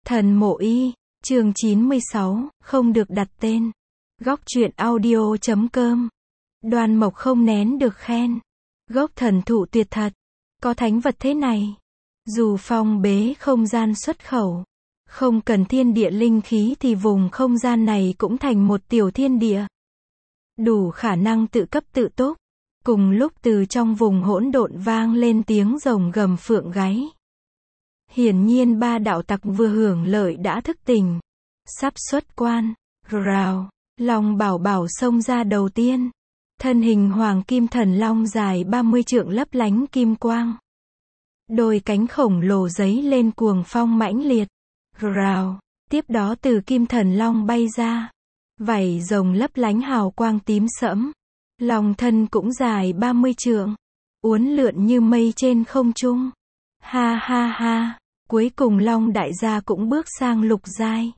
Thần Mộ Y, chương 96, không được đặt tên. Góc truyện audio.com. Đoan Mộc không nén được khen. Gốc thần thụ tuyệt thật. Có thánh vật thế này. Dù phong bế không gian xuất khẩu. Không cần thiên địa linh khí thì vùng không gian này cũng thành một tiểu thiên địa. Đủ khả năng tự cấp tự túc. Cùng lúc từ trong vùng hỗn độn vang lên tiếng rồng gầm phượng gáy. Hiển nhiên ba đạo tặc vừa hưởng lợi đã thức tỉnh. Sắp xuất quan. Rào. Long Bảo Bảo xông ra đầu tiên. Thân hình hoàng kim thần long dài 30 trượng lấp lánh kim quang. Đôi cánh khổng lồ giấy lên cuồng phong mãnh liệt. Rào. Tiếp đó từ kim thần long bay ra. Vảy rồng lấp lánh hào quang tím sẫm. Long thân cũng dài 30 trượng. Uốn lượn như mây trên không trung. Ha ha ha. Cuối cùng Long đại gia cũng bước sang lục giai.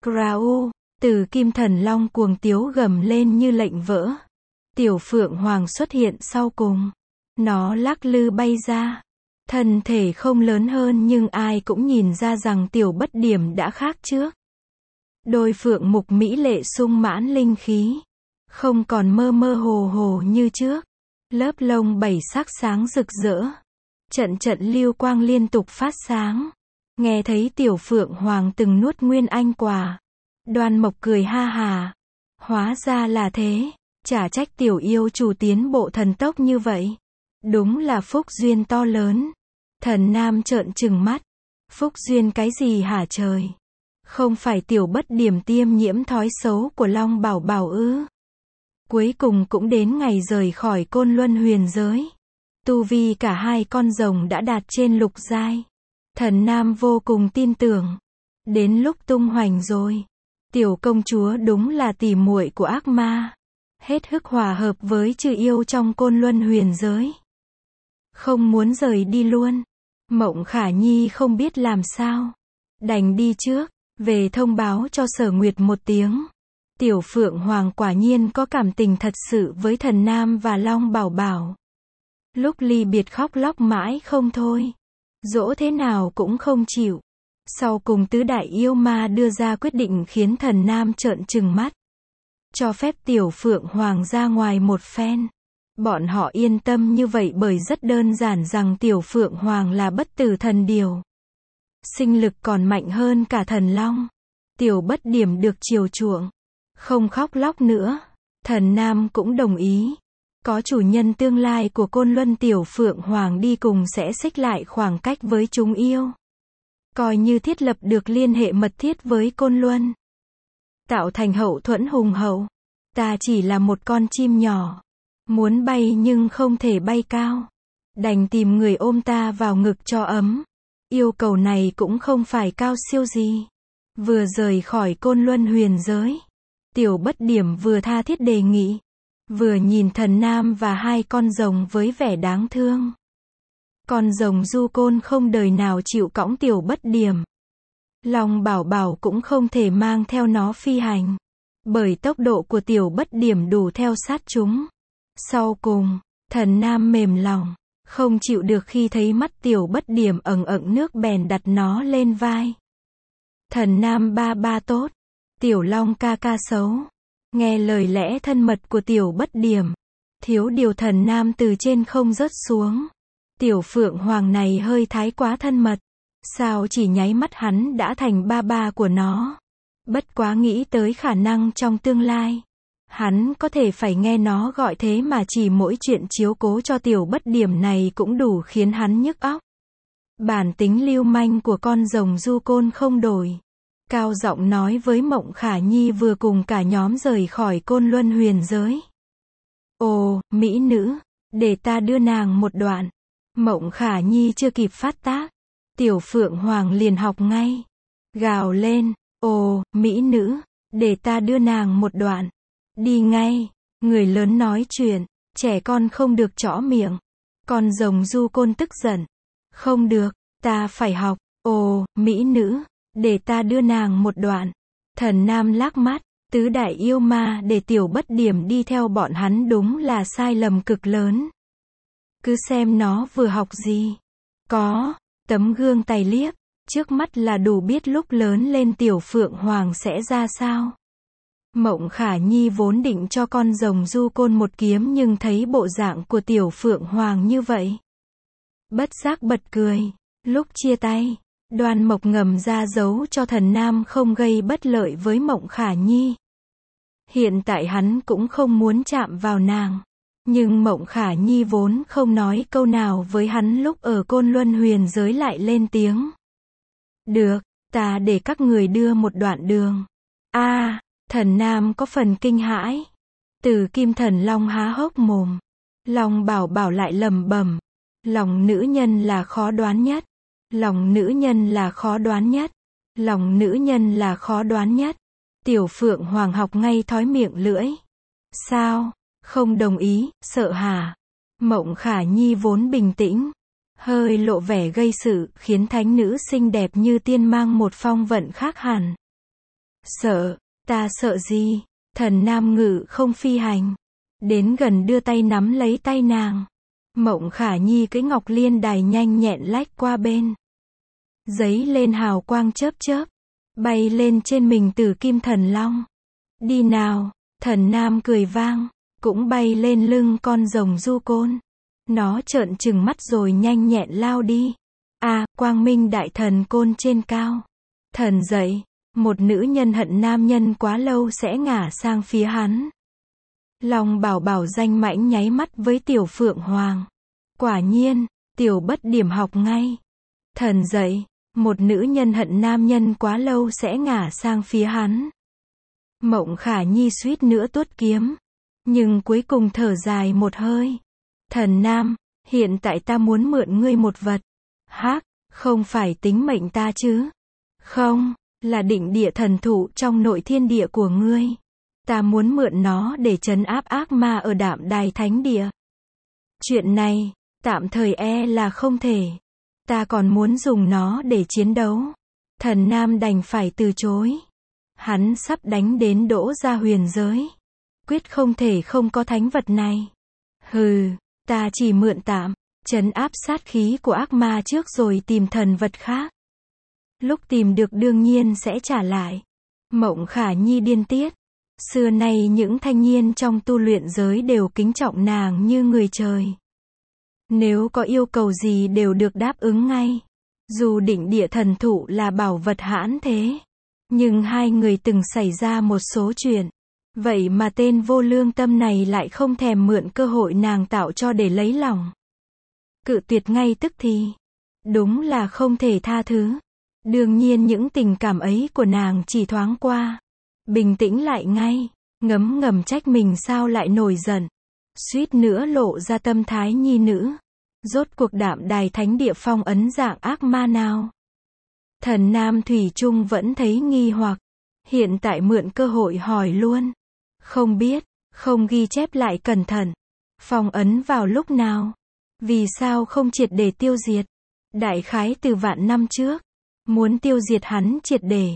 Krau. Từ kim thần long cuồng tiếu gầm lên như lệnh vỡ. Tiểu phượng hoàng xuất hiện sau cùng. Nó lắc lư bay ra. Thân thể không lớn hơn nhưng ai cũng nhìn ra rằng tiểu bất điểm đã khác trước. Đôi phượng mục mỹ lệ sung mãn linh khí. Không còn mơ mơ hồ hồ như trước. Lớp lông bảy sắc sáng rực rỡ. Trận trận lưu quang liên tục phát sáng. Nghe thấy tiểu phượng hoàng từng nuốt nguyên anh quả. Đoan Mộc cười ha hà. Hóa ra là thế. Chả trách tiểu yêu chủ tiến bộ thần tốc như vậy. Đúng là phúc duyên to lớn. Thần Nam trợn trừng mắt. Phúc duyên cái gì hả trời? Không phải tiểu bất điểm tiêm nhiễm thói xấu của Long Bảo Bảo ư? Cuối cùng cũng đến ngày rời khỏi Côn Luân huyền giới. Tu vi cả hai con rồng đã đạt trên lục giai. Thần Nam vô cùng tin tưởng. Đến lúc tung hoành rồi. Tiểu công chúa đúng là tỉ muội của ác ma. Hết hức hòa hợp với chư yêu trong Côn Luân huyền giới. Không muốn rời đi luôn. Mộng Khả Nhi không biết làm sao. Đành đi trước. Về thông báo cho Sở Nguyệt một tiếng. Tiểu Phượng Hoàng quả nhiên có cảm tình thật sự với Thần Nam và Long Bảo Bảo. Lúc ly biệt khóc lóc mãi không thôi. Dỗ thế nào cũng không chịu. Sau cùng tứ đại yêu ma đưa ra quyết định khiến Thần Nam trợn trừng mắt. Cho phép Tiểu Phượng Hoàng ra ngoài một phen. Bọn họ yên tâm như vậy bởi rất đơn giản rằng Tiểu Phượng Hoàng là bất tử thần điều. Sinh lực còn mạnh hơn cả thần long. Tiểu bất điểm được chiều chuộng. Không khóc lóc nữa. Thần Nam cũng đồng ý. Có chủ nhân tương lai của Côn Luân Tiểu Phượng Hoàng đi cùng sẽ xích lại khoảng cách với chúng yêu. Coi như thiết lập được liên hệ mật thiết với Côn Luân. Tạo thành hậu thuẫn hùng hậu. Ta chỉ là một con chim nhỏ. Muốn bay nhưng không thể bay cao. Đành tìm người ôm ta vào ngực cho ấm. Yêu cầu này cũng không phải cao siêu gì. Vừa rời khỏi Côn Luân huyền giới. Tiểu bất điểm vừa tha thiết đề nghị. Vừa nhìn Thần Nam và hai con rồng với vẻ đáng thương. Con rồng du côn không đời nào chịu cõng tiểu bất điểm. Long Bảo Bảo cũng không thể mang theo nó phi hành. Bởi tốc độ của tiểu bất điểm đủ theo sát chúng. Sau cùng, Thần Nam mềm lòng. Không chịu được khi thấy mắt tiểu bất điểm ẩn ẩn nước bèn đặt nó lên vai. Thần Nam ba ba tốt. Tiểu Long ca ca xấu. Nghe lời lẽ thân mật của tiểu bất điểm. Thiếu điều Thần Nam từ trên không rớt xuống. Tiểu Phượng Hoàng này hơi thái quá thân mật. Sao chỉ nháy mắt hắn đã thành ba ba của nó. Bất quá nghĩ tới khả năng trong tương lai. Hắn có thể phải nghe nó gọi thế mà chỉ mỗi chuyện chiếu cố cho tiểu bất điểm này cũng đủ khiến hắn nhức óc. Bản tính lưu manh của con rồng du côn không đổi. Cao giọng nói với Mộng Khả Nhi vừa cùng cả nhóm rời khỏi Côn Luân huyền giới. Ồ, mỹ nữ, để ta đưa nàng một đoạn. Mộng Khả Nhi chưa kịp phát tác. Tiểu Phượng Hoàng liền học ngay. Gào lên, ồ, mỹ nữ, để ta đưa nàng một đoạn. Đi ngay, người lớn nói chuyện, trẻ con không được trõ miệng. Con rồng du côn tức giận. Không được, ta phải học, ồ, mỹ nữ, để ta đưa nàng một đoạn. Thần Nam lắc mắt, tứ đại yêu ma để tiểu bất điểm đi theo bọn hắn đúng là sai lầm cực lớn. Cứ xem nó vừa học gì. Có, tấm gương tài liếc, Trước mắt là đủ biết lúc lớn lên tiểu Phượng Hoàng sẽ ra sao. Mộng Khả Nhi vốn định cho con rồng Du Côn một kiếm nhưng thấy bộ dạng của tiểu Phượng Hoàng như vậy. Bất giác bật cười. Lúc chia tay, Đoan Mộc ngầm ra dấu cho Thần Nam không gây bất lợi với Mộng Khả Nhi. Hiện tại hắn cũng không muốn chạm vào nàng. Nhưng Mộng Khả Nhi vốn không nói câu nào với hắn lúc ở Côn Luân Huyền giới lại lên tiếng. Được, ta để các người đưa một đoạn đường. Thần Nam có phần kinh hãi. Từ Kim Thần Long há hốc mồm. Long Bảo Bảo lại lẩm bẩm. Lòng nữ nhân là khó đoán nhất. Lòng nữ nhân là khó đoán nhất. Lòng nữ nhân là khó đoán nhất. Tiểu Phượng Hoàng học ngay thói miệng lưỡi. Sao? Không đồng ý, sợ hả? Mộng Khả Nhi vốn bình tĩnh. Hơi lộ vẻ gây sự, khiến thánh nữ xinh đẹp như tiên mang một phong vận khác hẳn. Sợ? Ta sợ gì? Thần Nam ngự không phi hành. Đến gần đưa tay nắm lấy tay nàng. Mộng Khả Nhi cái ngọc liên đài nhanh nhẹn lách qua bên. Giấy lên hào quang chớp chớp. Bay lên trên mình Tử Kim Thần Long. Đi nào, Thần Nam cười vang. Cũng bay lên lưng con rồng Du Côn. Nó trợn trừng mắt rồi nhanh nhẹn lao đi. Quang minh đại thần côn trên cao. Thần dậy, một nữ nhân hận nam nhân quá lâu sẽ ngả sang phía hắn. Long Bảo Bảo danh mãnh nháy mắt với tiểu Phượng Hoàng. Quả nhiên, tiểu bất điểm học ngay. Thần dậy, một nữ nhân hận nam nhân quá lâu sẽ ngả sang phía hắn. Mộng Khả Nhi suýt nữa tuốt kiếm. Nhưng cuối cùng thở dài một hơi. Thần Nam, hiện tại ta muốn mượn ngươi một vật. Không phải tính mệnh ta chứ? Không, là định địa thần thụ trong nội thiên địa của ngươi. Ta muốn mượn nó để trấn áp ác ma ở Đạm Đài Thánh Địa. Chuyện này, tạm thời là không thể. Ta còn muốn dùng nó để chiến đấu. Thần Nam đành phải từ chối. Hắn sắp đánh đến Đỗ Gia Huyền giới. Quyết không thể không có thánh vật này. Ta chỉ mượn tạm, trấn áp sát khí của ác ma trước rồi tìm thần vật khác. Lúc tìm được đương nhiên sẽ trả lại. Mộng Khả Nhi điên tiết. Xưa nay những thanh niên trong tu luyện giới đều kính trọng nàng như người trời. Nếu có yêu cầu gì đều được đáp ứng ngay. Dù định địa thần thụ là bảo vật hãn thế. Nhưng hai người từng xảy ra một số chuyện. Vậy mà tên vô lương tâm này lại không thèm mượn cơ hội nàng tạo cho để lấy lòng. Cự tuyệt ngay tức thì. Đúng là không thể tha thứ. Đương nhiên những tình cảm ấy của nàng chỉ thoáng qua. Bình tĩnh lại ngay. Ngấm ngầm trách mình sao lại nổi giận. Suýt nữa lộ ra tâm thái nhi nữ. Rốt cuộc Đạm Đài Thánh Địa phong ấn dạng ác ma nào? Thần Nam thủy chung vẫn thấy nghi hoặc. Hiện tại mượn cơ hội hỏi luôn. Không biết, không ghi chép lại cẩn thận. Phong ấn vào lúc nào? Vì sao không triệt để tiêu diệt? Đại khái từ vạn năm trước. Muốn tiêu diệt hắn triệt để.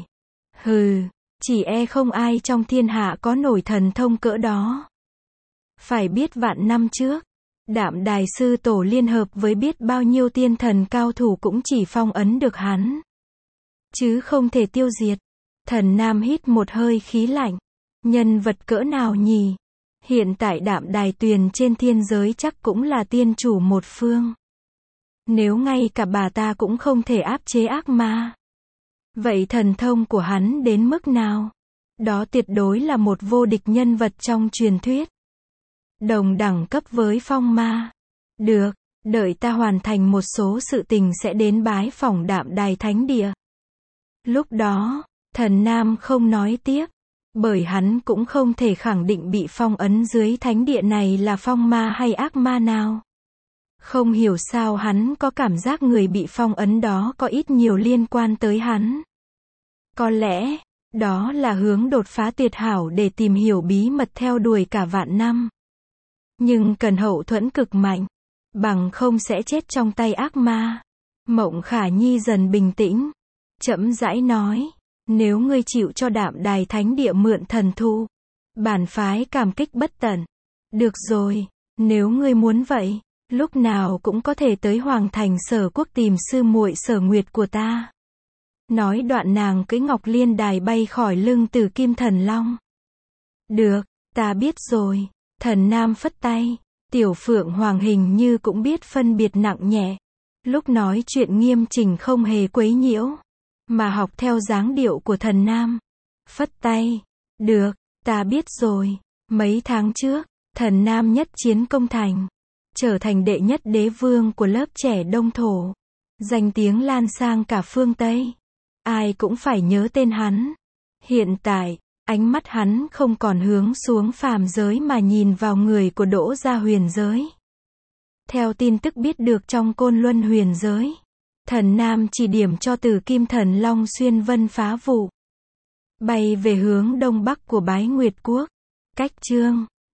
Chỉ không ai trong thiên hạ có nổi thần thông cỡ đó. Phải biết vạn năm trước, Đạm Đài Sư Tổ liên hợp với biết bao nhiêu tiên thần cao thủ cũng chỉ phong ấn được hắn. Chứ không thể tiêu diệt. Thần Nam hít một hơi khí lạnh. Nhân vật cỡ nào nhỉ? Hiện tại Đạm Đài Tuyền trên thiên giới chắc cũng là tiên chủ một phương. Nếu ngay cả bà ta cũng không thể áp chế ác ma. Vậy thần thông của hắn đến mức nào? Đó tuyệt đối là một vô địch nhân vật trong truyền thuyết. Đồng đẳng cấp với phong ma. Được, đợi ta hoàn thành một số sự tình sẽ đến bái phỏng Đạm Đài Thánh Địa. Lúc đó, Thần Nam không nói tiếp. Bởi hắn cũng không thể khẳng định bị phong ấn dưới thánh địa này là phong ma hay ác ma nào. Không hiểu sao hắn có cảm giác người bị phong ấn đó có ít nhiều liên quan tới hắn. Có lẽ, đó là hướng đột phá tuyệt hảo để tìm hiểu bí mật theo đuổi cả vạn năm. Nhưng cần hậu thuẫn cực mạnh, bằng không sẽ chết trong tay ác ma. Mộng Khả Nhi dần bình tĩnh, chậm rãi nói. Nếu ngươi chịu cho Đạm Đài Thánh Địa mượn thần thụ, bản phái cảm kích bất tận. Được rồi, nếu ngươi muốn vậy, lúc nào cũng có thể tới Hoàng Thành Sở Quốc tìm sư muội Sở Nguyệt của ta. Nói đoạn nàng cưỡi Ngọc Liên Đài bay khỏi lưng Từ Kim Thần Long. Được, ta biết rồi. Thần Nam phất tay. Tiểu Phượng Hoàng hình như cũng biết phân biệt nặng nhẹ. Lúc nói chuyện nghiêm chỉnh không hề quấy nhiễu, mà học theo dáng điệu của Thần Nam. Phất tay. Được, ta biết rồi. Mấy tháng trước, Thần Nam nhất chiến công thành, trở thành đệ nhất đế vương của lớp trẻ Đông Thổ. Danh tiếng lan sang cả phương Tây. Ai cũng phải nhớ tên hắn. Hiện tại, ánh mắt hắn không còn hướng xuống phàm giới mà nhìn vào người của Đỗ gia huyền giới. Theo tin tức biết được trong Côn Luân huyền giới, Thần Nam chỉ điểm cho Từ Kim Thần Long xuyên vân phá vụ, bay về hướng đông bắc của Bái Nguyệt Quốc. Cách chương